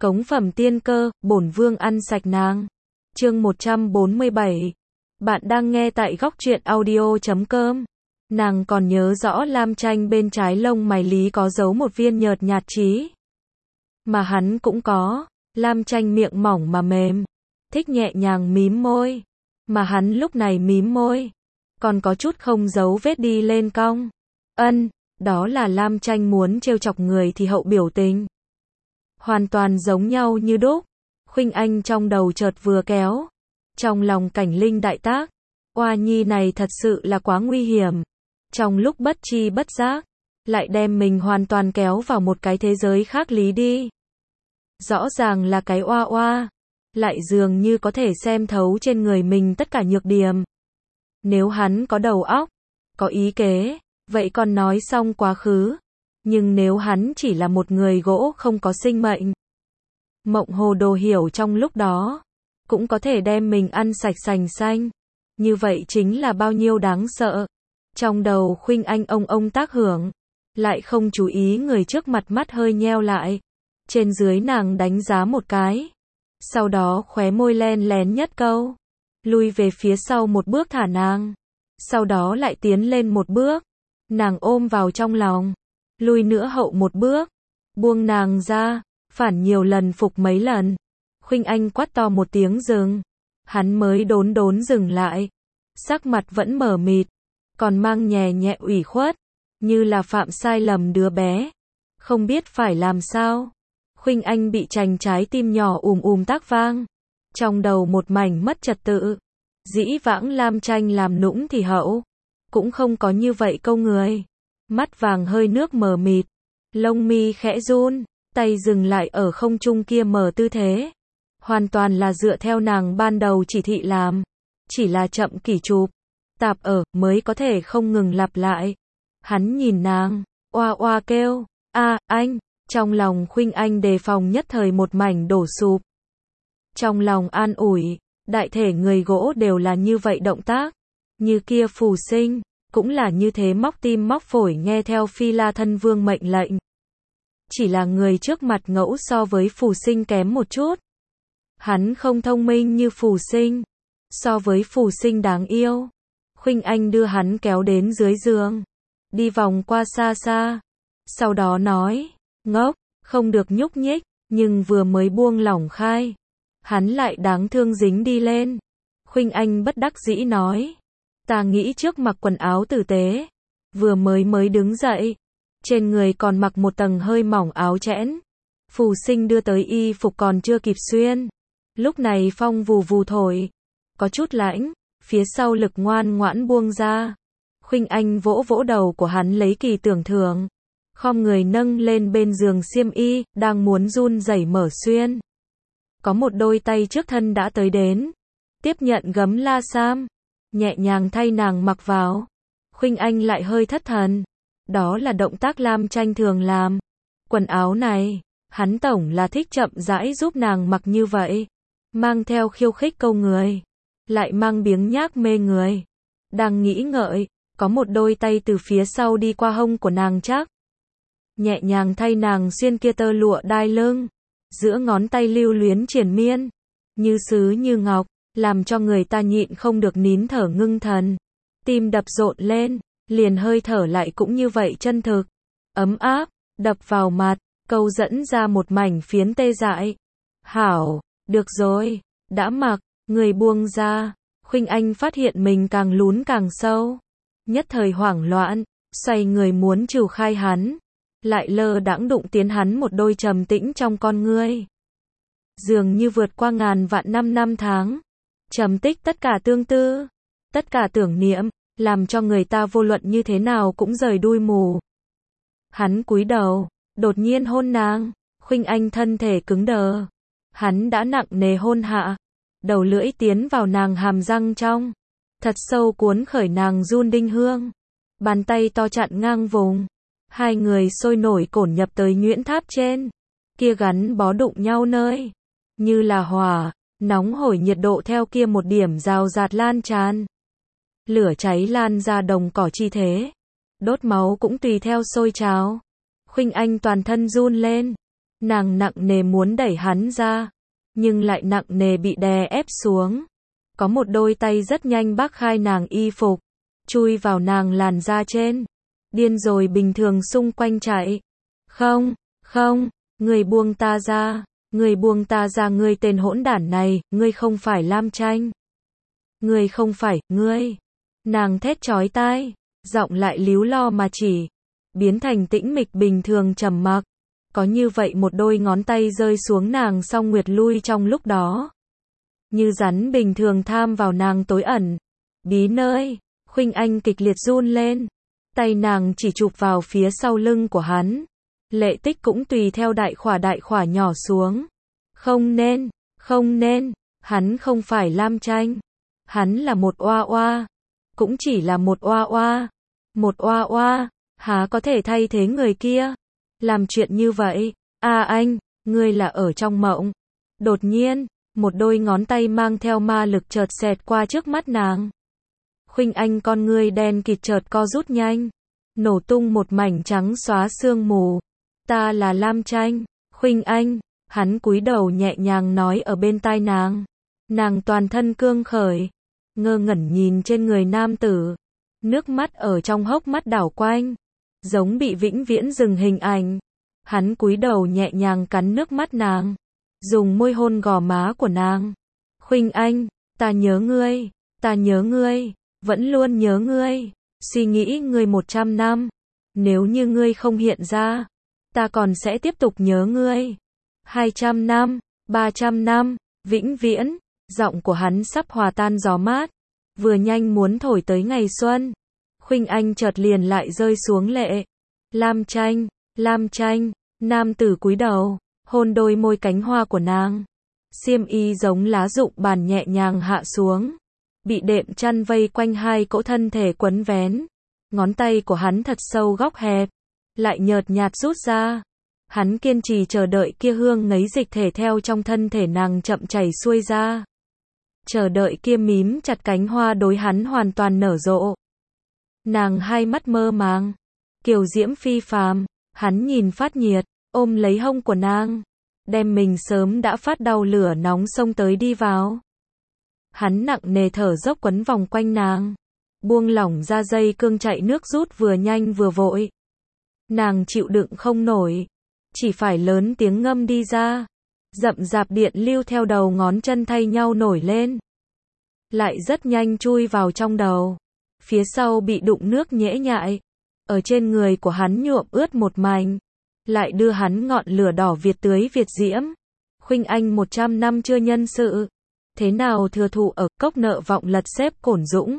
Cống phẩm tiên cơ, bổn vương ăn sạch nàng. Chương 147. Bạn đang nghe tại góc truyện audio.com. Nàng còn nhớ rõ Lam Tranh bên trái lông mày Lý có giấu một viên nhợt nhạt trí. Mà hắn cũng có. Lam Tranh miệng mỏng mà mềm, thích nhẹ nhàng mím môi. Mà hắn lúc này mím môi, còn có chút không giấu vết đi lên cong. Đó là Lam Tranh muốn trêu chọc người thì hậu biểu tình. Hoàn toàn giống nhau như đúc. Khuynh Anh trong đầu chợt vừa kéo. Trong lòng Cảnh Linh đại tác. Oa nhi này thật sự là quá nguy hiểm. Trong lúc bất chi bất giác, lại đem mình hoàn toàn kéo vào một cái thế giới khác lý đi. Rõ ràng là cái oa oa, lại dường như có thể xem thấu trên người mình tất cả nhược điểm. Nếu hắn có đầu óc, có ý kế, vậy còn nói xong quá khứ. Nhưng nếu hắn chỉ là một người gỗ không có sinh mệnh, mộng hồ đồ hiểu trong lúc đó, cũng có thể đem mình ăn sạch sành xanh. Như vậy chính là bao nhiêu đáng sợ. Trong đầu Khuynh Anh ông tác hưởng, lại không chú ý người trước mặt mắt hơi nheo lại. Trên dưới nàng đánh giá một cái. Sau đó khóe môi len lén nhất câu. Lui về phía sau một bước thả nàng. Sau đó lại tiến lên một bước. Nàng ôm vào trong lòng. Lui nữa hậu một bước. Buông nàng ra. Phản nhiều lần phục mấy lần. Khuynh Anh quát to một tiếng dừng. Hắn mới đốn dừng lại. Sắc mặt vẫn mờ mịt. Còn mang nhẹ nhẹ ủy khuất. Như là phạm sai lầm đứa bé. Không biết phải làm sao. Khuynh Anh bị chành trái tim nhỏ tác vang. Trong đầu một mảnh mất trật tự. Dĩ vãng Lam Tranh làm nũng thì hậu. Cũng không có như vậy câu người. Mắt vàng hơi nước mờ mịt. Lông mi khẽ run. Tay dừng lại ở không trung kia mở tư thế. Hoàn toàn là dựa theo nàng ban đầu chỉ thị làm. Chỉ là chậm kỷ chụp. Tạp ở mới có thể không ngừng lặp lại. Hắn nhìn nàng. Oa oa kêu. Anh. Trong lòng Khuynh Anh đề phòng nhất thời một mảnh đổ sụp. Trong lòng an ủi. Đại thể người gỗ đều là như vậy động tác. Như kia phù sinh. Cũng là như thế móc tim móc phổi nghe theo Phi La Thân Vương mệnh lệnh. Chỉ là người trước mặt ngẫu so với phù sinh kém một chút. Hắn không thông minh như phù sinh. So với phù sinh đáng yêu. Khuynh Anh đưa hắn kéo đến dưới giường. Đi vòng qua xa xa. Sau đó nói. Ngốc, không được nhúc nhích. Nhưng vừa mới buông lỏng khai. Hắn lại đáng thương dính đi lên. Khuynh Anh bất đắc dĩ nói. Ta nghĩ trước mặc quần áo tử tế. Vừa mới đứng dậy. Trên người còn mặc một tầng hơi mỏng áo chẽn. Phù sinh đưa tới y phục còn chưa kịp xuyên. Lúc này phong vù vù thổi. Có chút lãnh. Phía sau lực ngoan ngoãn buông ra. Khuynh Anh vỗ vỗ đầu của hắn lấy kỳ tưởng thưởng. Khom người nâng lên bên giường xiêm y. Đang muốn run rẩy mở xuyên. Có một đôi tay trước thân đã tới đến. Tiếp nhận gấm la sam. Nhẹ nhàng thay nàng mặc vào. Khuynh Anh lại hơi thất thần. Đó là động tác Lam Tranh thường làm. Quần áo này, hắn tổng là thích chậm rãi giúp nàng mặc như vậy. Mang theo khiêu khích câu người. Lại mang biếng nhác mê người. Đang nghĩ ngợi, có một đôi tay từ phía sau đi qua hông của nàng chắc. Nhẹ nhàng thay nàng xuyên kia tơ lụa đai lưng. Giữa ngón tay lưu luyến triền miên. Như sứ như ngọc, làm cho người ta nhịn không được nín thở ngưng thần. Tim đập rộn lên, liền hơi thở lại cũng như vậy chân thực. Ấm áp, đập vào mặt, câu dẫn ra một mảnh phiến tê dại. Hảo, được rồi, đã mặc, người buông ra. Khuynh Anh phát hiện mình càng lún càng sâu. Nhất thời hoảng loạn, xoay người muốn trừ khai hắn. Lại lơ đãng đụng tiến hắn một đôi trầm tĩnh trong con ngươi. Dường như vượt qua ngàn vạn năm tháng. Trầm tích tất cả tương tư. Tất cả tưởng niệm. Làm cho người ta vô luận như thế nào cũng rời đuôi mù. Hắn cúi đầu. Đột nhiên hôn nàng. Khuynh Anh thân thể cứng đờ. Hắn đã nặng nề hôn hạ. Đầu lưỡi tiến vào nàng hàm răng trong. Thật sâu cuốn khởi nàng run đinh hương. Bàn tay to chặn ngang vùng. Hai người sôi nổi cổn nhập tới nhuyễn tháp trên. Kia gắn bó đụng nhau nơi. Như là hỏa. Nóng hổi nhiệt độ theo kia một điểm rào rạt lan tràn. Lửa cháy lan ra đồng cỏ chi thế. Đốt máu cũng tùy theo sôi trào. Khuynh Anh toàn thân run lên. Nàng nặng nề muốn đẩy hắn ra, nhưng lại nặng nề bị đè ép xuống. Có một đôi tay rất nhanh bác khai nàng y phục, chui vào nàng làn da trên. Điên rồi bình thường xung quanh chạy. Không, không, người buông ta ra, người buông ta ra, ngươi tên hỗn đản này, ngươi không phải Lam Tranh. Ngươi không phải, ngươi. Nàng thét chói tai, giọng lại líu lo mà chỉ, biến thành tĩnh mịch bình thường trầm mặc. Có như vậy một đôi ngón tay rơi xuống nàng song nguyệt lui trong lúc đó. Như rắn bình thường tham vào nàng tối ẩn, bí nơi. Khuynh Anh kịch liệt run lên, tay nàng chỉ chụp vào phía sau lưng của hắn. Lệ tích cũng tùy theo đại khỏa nhỏ xuống. Không nên, không nên, hắn không phải Lam Tranh. Hắn là một oa oa, cũng chỉ là một oa oa. Một oa oa, há có thể thay thế người kia. Làm chuyện như vậy, anh, ngươi là ở trong mộng. Đột nhiên, một đôi ngón tay mang theo ma lực chợt xẹt qua trước mắt nàng. Khuynh Anh con ngươi đen kịt chợt co rút nhanh, nổ tung một mảnh trắng xóa sương mù. Ta là Lam Tranh. Khuynh Anh, hắn cúi đầu nhẹ nhàng nói ở bên tai nàng. Nàng toàn thân cương khởi, ngơ ngẩn nhìn trên người nam tử, nước mắt ở trong hốc mắt đảo quanh, giống bị vĩnh viễn dừng hình ảnh. Hắn cúi đầu nhẹ nhàng cắn nước mắt nàng, dùng môi hôn gò má của nàng. Khuynh Anh, ta nhớ ngươi, ta nhớ ngươi, vẫn luôn nhớ ngươi, suy nghĩ ngươi 100 năm. Nếu như ngươi không hiện ra, ta còn sẽ tiếp tục nhớ ngươi. 200 năm, 300 năm, vĩnh viễn. Giọng của hắn sắp hòa tan gió mát, vừa nhanh muốn thổi tới ngày xuân. Khuynh Anh chợt liền lại rơi xuống lệ. Lam Tranh, Lam Tranh. Nam tử cúi đầu, hôn đôi môi cánh hoa của nàng. Xiêm y giống lá rụng bàn nhẹ nhàng hạ xuống, bị đệm chăn vây quanh hai cỗ thân thể quấn vén. Ngón tay của hắn thật sâu góc hẹp, lại nhợt nhạt rút ra. Hắn kiên trì chờ đợi kia hương ngấy dịch thể theo trong thân thể nàng chậm chảy xuôi ra. Chờ đợi kia mím chặt cánh hoa đối hắn hoàn toàn nở rộ. Nàng hai mắt mơ màng, kiều diễm phi phàm, hắn nhìn phát nhiệt, ôm lấy hông của nàng, đem mình sớm đã phát đau lửa nóng xông tới đi vào. Hắn nặng nề thở dốc quấn vòng quanh nàng, buông lỏng ra dây cương chạy nước rút vừa nhanh vừa vội. Nàng chịu đựng không nổi, chỉ phải lớn tiếng ngâm đi ra. Rậm rạp điện lưu theo đầu ngón chân thay nhau nổi lên, lại rất nhanh chui vào trong đầu. Phía sau bị đụng nước nhễ nhại, ở trên người của hắn nhuộm ướt một mảnh, lại đưa hắn ngọn lửa đỏ việt tưới việt diễm. Khuynh Anh 100 năm chưa nhân sự, thế nào thừa thụ ở cốc nợ vọng lật xếp cổn dũng.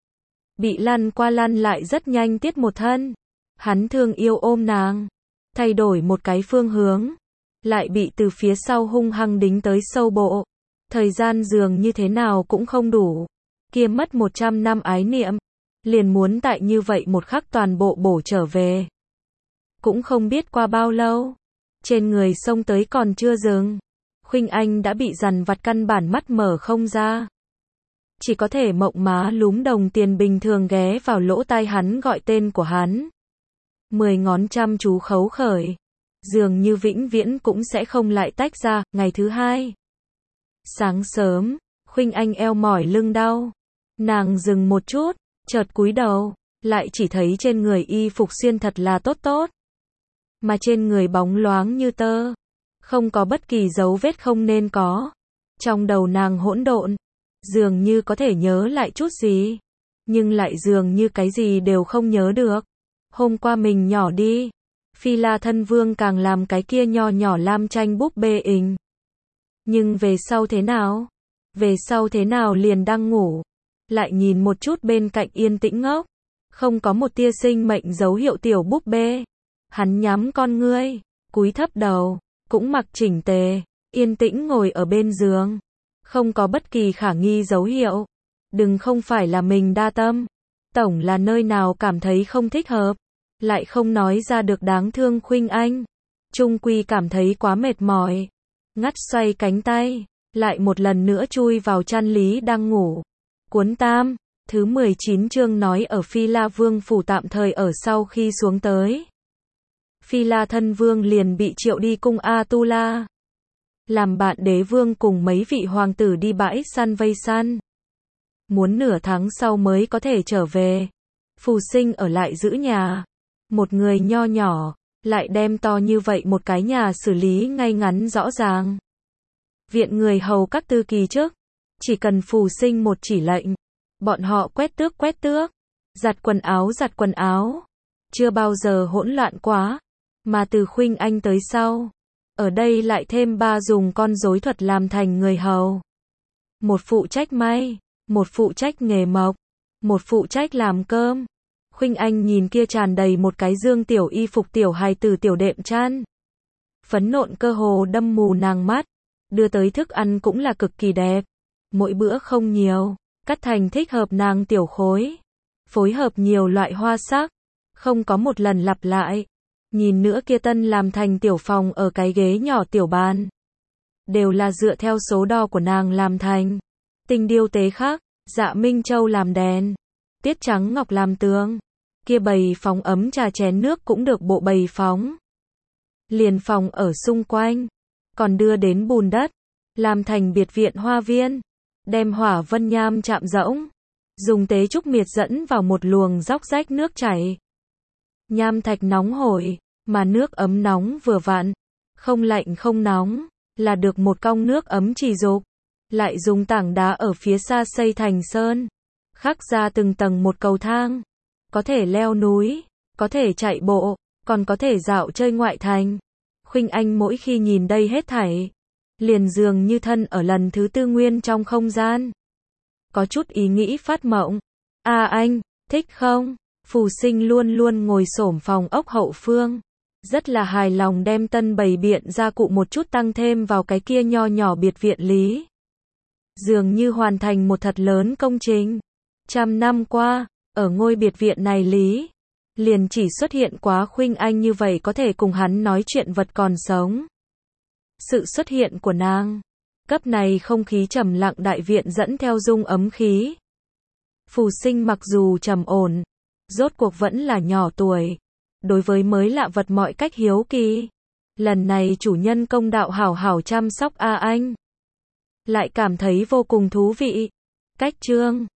Bị lăn qua lăn lại rất nhanh tiết một thân. Hắn thương yêu ôm nàng, thay đổi một cái phương hướng, lại bị từ phía sau hung hăng đính tới sâu bộ. Thời gian dường như thế nào cũng không đủ. Kia mất 100 năm ái niệm, liền muốn tại như vậy một khắc toàn bộ bổ trở về. Cũng không biết qua bao lâu, trên người xông tới còn chưa dừng, Khuynh Anh đã bị dằn vặt căn bản mắt mở không ra. Chỉ có thể mộng má lúm đồng tiền bình thường ghé vào lỗ tai hắn gọi tên của hắn. 10 ngón chăm chú khấu khởi, dường như vĩnh viễn cũng sẽ không lại tách ra. Ngày thứ hai, sáng sớm, Khuynh Anh eo mỏi lưng đau. Nàng dừng một chút, chợt cúi đầu, lại chỉ thấy trên người y phục xuyên thật là tốt tốt. Mà trên người bóng loáng như tơ, không có bất kỳ dấu vết không nên có. Trong đầu nàng hỗn độn, dường như có thể nhớ lại chút gì, nhưng lại dường như cái gì đều không nhớ được. Hôm qua mình nhỏ đi, Phi La thân vương càng làm cái kia nho nhỏ Lam Tranh búp bê hình. Nhưng về sau thế nào? Về sau thế nào liền đang ngủ, lại nhìn một chút bên cạnh yên tĩnh ngốc, không có một tia sinh mệnh dấu hiệu tiểu búp bê. Hắn nhắm con ngươi, cúi thấp đầu, cũng mặc chỉnh tề, yên tĩnh ngồi ở bên giường, không có bất kỳ khả nghi dấu hiệu. Đừng không phải là mình đa tâm, tổng là nơi nào cảm thấy không thích hợp, lại không nói ra được. Đáng thương Khuynh Anh, chung quy cảm thấy quá mệt mỏi, ngắt xoay cánh tay, lại một lần nữa chui vào chăn Lý đang ngủ. Cuốn tam, thứ 19 chương nói ở Phi La Vương phủ tạm thời ở sau khi xuống tới Phi La thân vương liền bị triệu đi cung Atula. Làm bạn đế vương cùng mấy vị hoàng tử đi bãi săn vây săn. Muốn nửa tháng sau mới có thể trở về. Phù Sinh ở lại giữ nhà. Một người nho nhỏ, lại đem to như vậy một cái nhà xử lý ngay ngắn rõ ràng. Viện người hầu các tư kỳ trước. Chỉ cần Phù Sinh một chỉ lệnh. Bọn họ quét tước. Giặt quần áo. Chưa bao giờ hỗn loạn quá. Mà từ Khuynh Anh tới sau. Ở đây lại thêm 3 dùng con rối thuật làm thành người hầu. Một phụ trách may. Một phụ trách nghề mộc. Một phụ trách làm cơm. Khuynh Anh nhìn kia tràn đầy một cái dương tiểu y phục tiểu hài tử tiểu đệm chăn. Phấn nộn cơ hồ đâm mù nàng mắt. Đưa tới thức ăn cũng là cực kỳ đẹp. Mỗi bữa không nhiều. Cắt thành thích hợp nàng tiểu khối. Phối hợp nhiều loại hoa sắc. Không có một lần lặp lại. Nhìn nữa kia tân làm thành tiểu phòng ở cái ghế nhỏ tiểu bàn. Đều là dựa theo số đo của nàng làm thành. Tinh điêu tế khắc. Dạ Minh Châu làm đèn. Tiết Trắng Ngọc làm tường. Kia bày phóng ấm trà chén nước cũng được bộ bày phóng. Liền phòng ở xung quanh. Còn đưa đến bùn đất. Làm thành biệt viện hoa viên. Đem hỏa vân nham chạm rỗng. Dùng tế trúc miệt dẫn vào một luồng róc rách nước chảy. Nham thạch nóng hổi. Mà nước ấm nóng vừa vặn. Không lạnh không nóng. Là được một cong nước ấm trì dục. Lại dùng tảng đá ở phía xa xây thành sơn. Khắc ra từng tầng một cầu thang. Có thể leo núi. Có thể chạy bộ. Còn có thể dạo chơi ngoại thành. Khuynh Anh mỗi khi nhìn đây hết thảy. Liền dường như thân ở lần thứ tư nguyên trong không gian. Có chút ý nghĩ phát mộng. Anh, thích không? Phù Sinh luôn luôn ngồi xổm phòng ốc hậu phương. Rất là hài lòng đem tân bày biện gia cụ một chút tăng thêm vào cái kia nho nhỏ biệt viện lý. Dường như hoàn thành một thật lớn công trình. 100 năm qua, ở ngôi biệt viện này lý. Liền chỉ xuất hiện quá Khuynh Anh như vậy có thể cùng hắn nói chuyện vật còn sống. Sự xuất hiện của nàng. Cấp này không khí trầm lặng đại viện dẫn theo dung ấm khí. Phù Sinh mặc dù trầm ổn. Rốt cuộc vẫn là nhỏ tuổi. Đối với mới lạ vật mọi cách hiếu kỳ. Lần này chủ nhân công đạo hảo hảo chăm sóc anh. Lại cảm thấy vô cùng thú vị. Cách chương